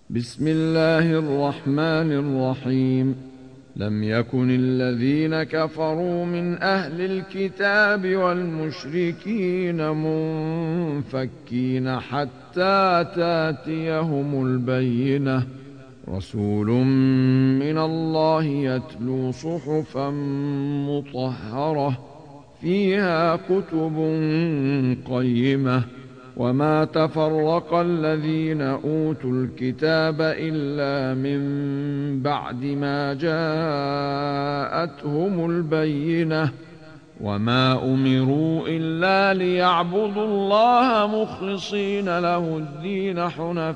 بسم الله الرحمن الرحيم. لم يكن الذين كفروا من أهل الكتاب والمشركين منفكين حتى تاتيهم البينة، رسول من الله يتلو صحفا مطهرة فيها كتب قيمة. وما تفرق الذين أوتوا الكتاب إلا من بعد ما جاءتهم البينة، وما أمروا إلا ليعبدوا الله مخلصين له الدين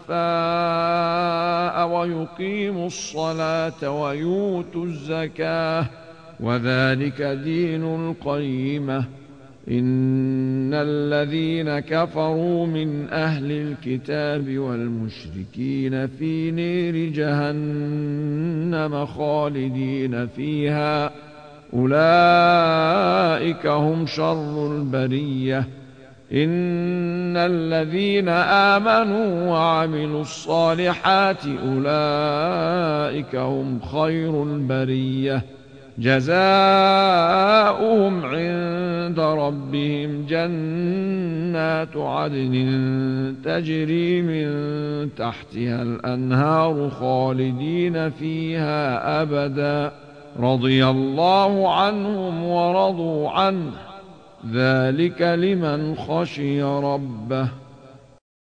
حنفاء ويقيموا الصلاة ويؤتوا الزكاة، وذلك دين القيمة. إن الذين كفروا من أهل الكتاب والمشركين في نير جهنم خالدين فيها، أولئك هم شر البرية. إن الذين آمنوا وعملوا الصالحات أولئك هم خير البرية، جزاؤهم عند ربهم جنات عدن تجري من تحتها الأنهار خالدين فيها أبدا، رضي الله عنهم ورضوا عنه، ذلك لمن خشي ربه.